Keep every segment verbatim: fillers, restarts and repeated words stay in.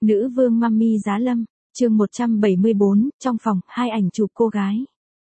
Nữ vương Mummy Giá Lâm, chương một trăm bảy mươi bốn, trong phòng, hai ảnh chụp cô gái.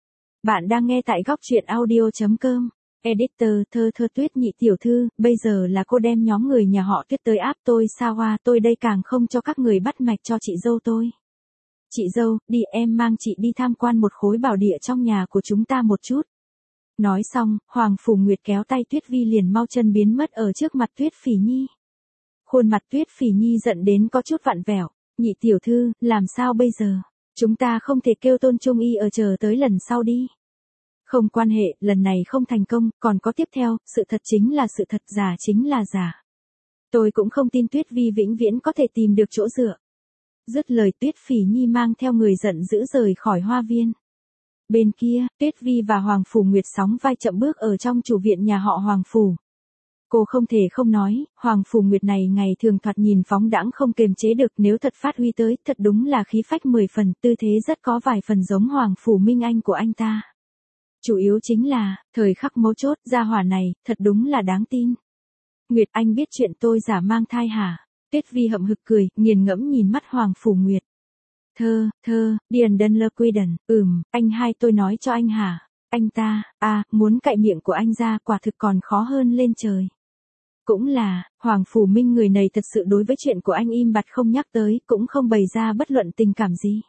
Bạn đang nghe tại góc truyện audio.com. Editor, thơ thơ Tuyết nhị tiểu thư, bây giờ là cô đem nhóm người nhà họ Tuyết tới áp tôi sao hoa, tôi đây càng không cho các người bắt mạch cho chị dâu tôi. Chị dâu, đi em mang chị đi tham quan một khối bảo địa trong nhà của chúng ta một chút. Nói xong, Hoàng Phủ Nguyệt kéo tay Tuyết Vi liền mau chân biến mất ở trước mặt Tuyết Phỉ Nhi. Khuôn mặt Tuyết Phỉ Nhi giận đến có chút vặn vẹo, nhị tiểu thư, làm sao bây giờ? Chúng ta không thể kêu Tôn Trung Y ở chờ tới lần sau đi. Không quan hệ, lần này không thành công, còn có tiếp theo, sự thật chính là sự thật, giả chính là giả. Tôi cũng không tin Tuyết Vi vĩnh viễn có thể tìm được chỗ dựa. Dứt lời Tuyết Phỉ Nhi mang theo người giận dữ rời khỏi hoa viên. Bên kia, Tuyết Vi và Hoàng Phủ Nguyệt sóng vai chậm bước ở trong chủ viện nhà họ Hoàng Phủ. Cô không thể không nói, Hoàng Phủ Nguyệt này ngày thường thoạt nhìn phóng đãng không kềm chế được, nếu thật phát huy tới, thật đúng là khí phách mười phần, tư thế rất có vài phần giống Hoàng Phủ Minh Anh của anh ta. Chủ yếu chính là, thời khắc mấu chốt, gia hỏa này, thật đúng là đáng tin. Nguyệt, anh biết chuyện tôi giả mang thai hả? Tuyết Vi hậm hực cười, nghiền ngẫm nhìn mắt Hoàng Phủ Nguyệt. Thơ, thơ, Điền Đân Lơ Quy Đần, ừm, anh hai tôi nói cho anh hả? Anh ta, à, muốn cạy miệng của anh ra quả thực còn khó hơn lên trời. Cũng là, Hoàng Phủ Minh người này thật sự đối với chuyện của anh im bặt không nhắc tới, cũng không bày ra bất luận tình cảm gì.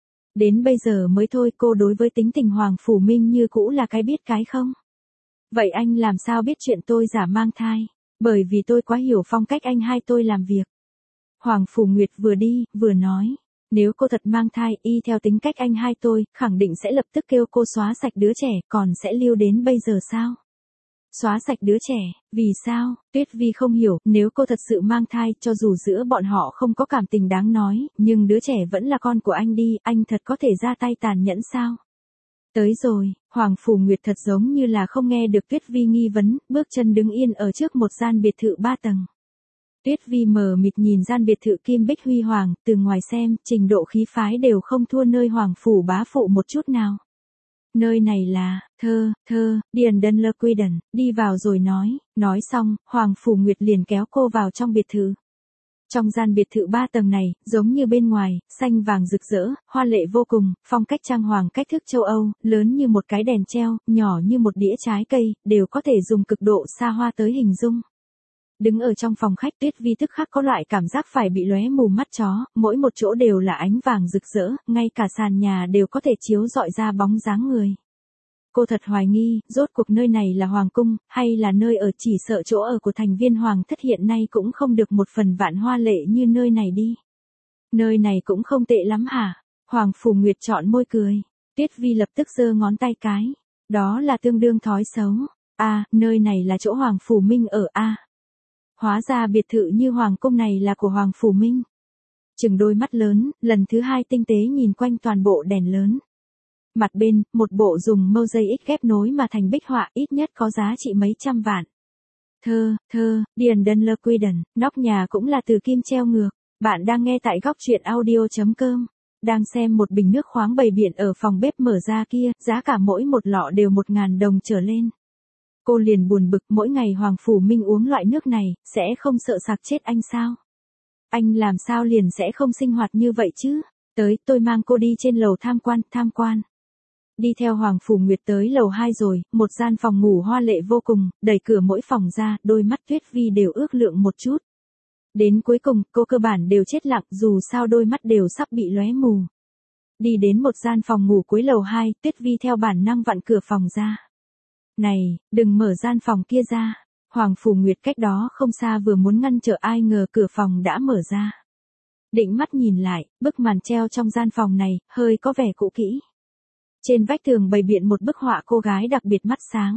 Đến bây giờ mới thôi, cô đối với tính tình Hoàng Phủ Minh như cũ là cái biết cái không. Vậy anh làm sao biết chuyện tôi giả mang thai? Bởi vì tôi quá hiểu phong cách anh hai tôi làm việc. Hoàng Phủ Nguyệt vừa đi, vừa nói. Nếu cô thật mang thai, y theo tính cách anh hai tôi, khẳng định sẽ lập tức kêu cô xóa sạch đứa trẻ, còn sẽ lưu đến bây giờ sao? Xóa sạch đứa trẻ, vì sao? Tuyết Vi không hiểu, nếu cô thật sự mang thai, cho dù giữa bọn họ không có cảm tình đáng nói, nhưng đứa trẻ vẫn là con của anh đi, anh thật có thể ra tay tàn nhẫn sao? Tới rồi, Hoàng Phủ Nguyệt thật giống như là không nghe được Tuyết Vi nghi vấn, bước chân đứng yên ở trước một gian biệt thự ba tầng. Tuyết Vi mờ mịt nhìn gian biệt thự kim bích huy hoàng, từ ngoài xem, trình độ khí phái đều không thua nơi Hoàng Phủ bá phụ một chút nào. Nơi này là, thơ, thơ, Điền Đân Lơ Quy Đần, đi vào rồi nói, nói xong, Hoàng Phủ Nguyệt liền kéo cô vào trong biệt thự. Trong gian biệt thự ba tầng này, giống như bên ngoài, xanh vàng rực rỡ, hoa lệ vô cùng, phong cách trang hoàng cách thức châu Âu, lớn như một cái đèn treo, nhỏ như một đĩa trái cây, đều có thể dùng cực độ xa hoa tới hình dung. Đứng ở trong phòng khách, Tuyết Vi tức khắc có loại cảm giác phải bị lóe mù mắt chó, mỗi một chỗ đều là ánh vàng rực rỡ, ngay cả sàn nhà đều có thể chiếu rọi ra bóng dáng người. Cô thật hoài nghi, rốt cuộc nơi này là hoàng cung, hay là nơi ở, chỉ sợ chỗ ở của thành viên hoàng thất hiện nay cũng không được một phần vạn hoa lệ như nơi này đi. Nơi này cũng không tệ lắm hả? Hoàng Phủ Nguyệt chọn môi cười. Tuyết Vi lập tức giơ ngón tay cái. Đó là tương đương thói xấu. À, nơi này là chỗ Hoàng Phủ Minh ở a. À. Hóa ra biệt thự như hoàng cung này là của Hoàng Phủ Minh. Chừng đôi mắt lớn, lần thứ hai tinh tế nhìn quanh toàn bộ đèn lớn. Mặt bên, một bộ dùng mosaic ghép nối mà thành bích họa, ít nhất có giá trị mấy trăm vạn. Thơ, thơ, Điền Đân Lơ Quy Đần, nóc nhà cũng là từ kim treo ngược. Bạn đang nghe tại góc truyện audio.com. Đang xem một bình nước khoáng bày biện ở phòng bếp mở ra kia, giá cả mỗi một lọ đều một ngàn đồng trở lên. Cô liền buồn bực, mỗi ngày Hoàng Phủ Minh uống loại nước này, sẽ không sợ sặc chết anh sao? Anh làm sao liền sẽ không sinh hoạt như vậy chứ? Tới, tôi mang cô đi trên lầu tham quan, tham quan. Đi theo Hoàng Phủ Nguyệt tới lầu hai rồi, một gian phòng ngủ hoa lệ vô cùng, đẩy cửa mỗi phòng ra, đôi mắt Tuyết Vi đều ước lượng một chút. Đến cuối cùng, cô cơ bản đều chết lặng, dù sao đôi mắt đều sắp bị lóe mù. Đi đến một gian phòng ngủ cuối lầu hai, Tuyết Vi theo bản năng vặn cửa phòng ra. Này, đừng mở gian phòng kia ra. Hoàng Phủ Nguyệt cách đó không xa vừa muốn ngăn trở, ai ngờ cửa phòng đã mở ra. Định mắt nhìn lại, bức màn treo trong gian phòng này, hơi có vẻ cũ kỹ. Trên vách tường bày biện một bức họa cô gái đặc biệt mắt sáng.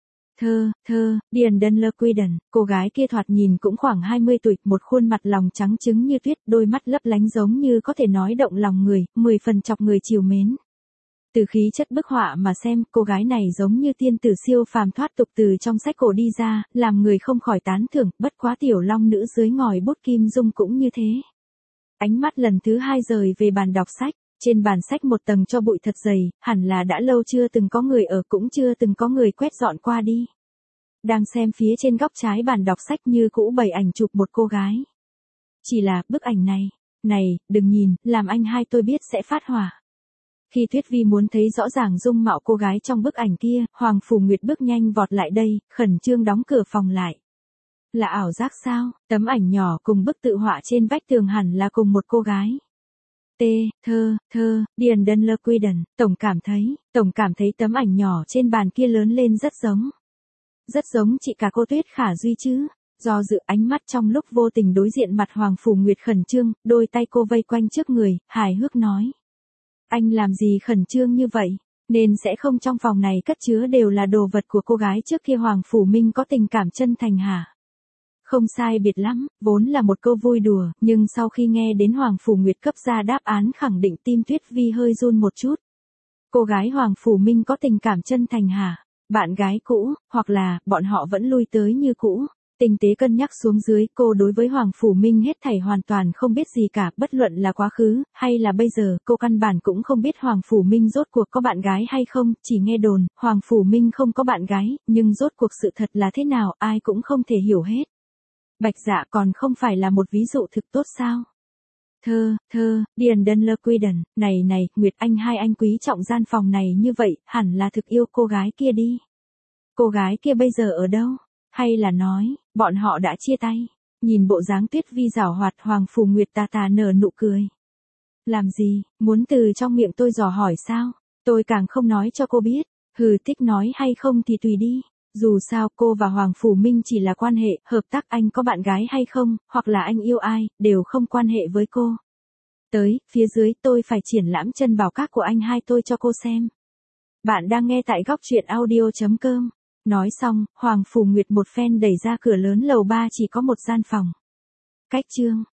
Thơ, thơ, Điền Đân Lơ Quy Đần, cô gái kia thoạt nhìn cũng khoảng hai mươi tuổi, một khuôn mặt lòng trắng trứng như tuyết, đôi mắt lấp lánh giống như có thể nói động lòng người, mười phần chọc người chiều mến. Từ khí chất bức họa mà xem, cô gái này giống như tiên tử siêu phàm thoát tục từ trong sách cổ đi ra, làm người không khỏi tán thưởng, bất quá tiểu long nữ dưới ngòi bút kim dung cũng như thế. Ánh mắt lần thứ hai rời về bàn đọc sách, trên bàn sách một tầng tro bụi thật dày, hẳn là đã lâu chưa từng có người ở, cũng chưa từng có người quét dọn qua đi. Đang xem phía trên góc trái bàn đọc sách như cũ bày ảnh chụp một cô gái. Chỉ là, bức ảnh này, Này, đừng nhìn, làm anh hai tôi biết sẽ phát hỏa. Khi Tuyết Vi muốn thấy rõ ràng dung mạo cô gái trong bức ảnh kia, Hoàng Phủ Nguyệt bước nhanh vọt lại đây, khẩn trương đóng cửa phòng lại. Là ảo giác sao? Tấm ảnh nhỏ cùng bức tự họa trên vách tường hẳn là cùng một cô gái. T, thơ, thơ, Điền Đơn Lơ Quy Đần, tổng cảm thấy, tổng cảm thấy tấm ảnh nhỏ trên bàn kia lớn lên rất giống. Rất giống chị cả cô Tuyết Khả Duy chứ. Do dự ánh mắt trong lúc vô tình đối diện mặt Hoàng Phủ Nguyệt khẩn trương, đôi tay cô vây quanh trước người, hài hước nói. Anh làm gì khẩn trương như vậy? Nên sẽ không trong phòng này cất chứa đều là đồ vật của cô gái trước kia Hoàng Phủ Minh có tình cảm chân thành hả? Không sai biệt lắm, vốn là một câu vui đùa, nhưng sau khi nghe đến Hoàng Phủ Nguyệt cấp ra đáp án khẳng định tim Tuyết Vi hơi run một chút. Cô gái Hoàng Phủ Minh có tình cảm chân thành hả? Bạn gái cũ, hoặc là, bọn họ vẫn lui tới như cũ. Tinh tế cân nhắc xuống dưới, cô đối với Hoàng Phủ Minh hết thảy hoàn toàn không biết gì cả, bất luận là quá khứ, hay là bây giờ, cô căn bản cũng không biết Hoàng Phủ Minh rốt cuộc có bạn gái hay không, chỉ nghe đồn, Hoàng Phủ Minh không có bạn gái, nhưng rốt cuộc sự thật là thế nào, ai cũng không thể hiểu hết. Bạch Dạ còn không phải là một ví dụ thực tốt sao? Thơ, thơ, Điền Đơn Lơ Quy Đần, này này, Nguyệt Anh hai anh quý trọng gian phòng này như vậy, hẳn là thực yêu cô gái kia đi. Cô gái kia bây giờ ở đâu? Hay là nói, bọn họ đã chia tay? Nhìn bộ dáng Tuyết Vi giảo hoạt, Hoàng Phủ Nguyệt tà tà nở nụ cười. Làm gì, muốn từ trong miệng tôi dò hỏi sao? Tôi càng không nói cho cô biết. Hừ, thích nói hay không thì tùy đi. Dù sao cô và Hoàng Phủ Minh chỉ là quan hệ, hợp tác, anh có bạn gái hay không, hoặc là anh yêu ai, đều không quan hệ với cô. Tới, phía dưới tôi phải triển lãm chân bảo các của anh hai tôi cho cô xem. Bạn đang nghe tại góc truyện audio chấm com. Nói xong, Hoàng Phủ Nguyệt một phen đẩy ra cửa lớn lầu ba chỉ có một gian phòng. Cách chương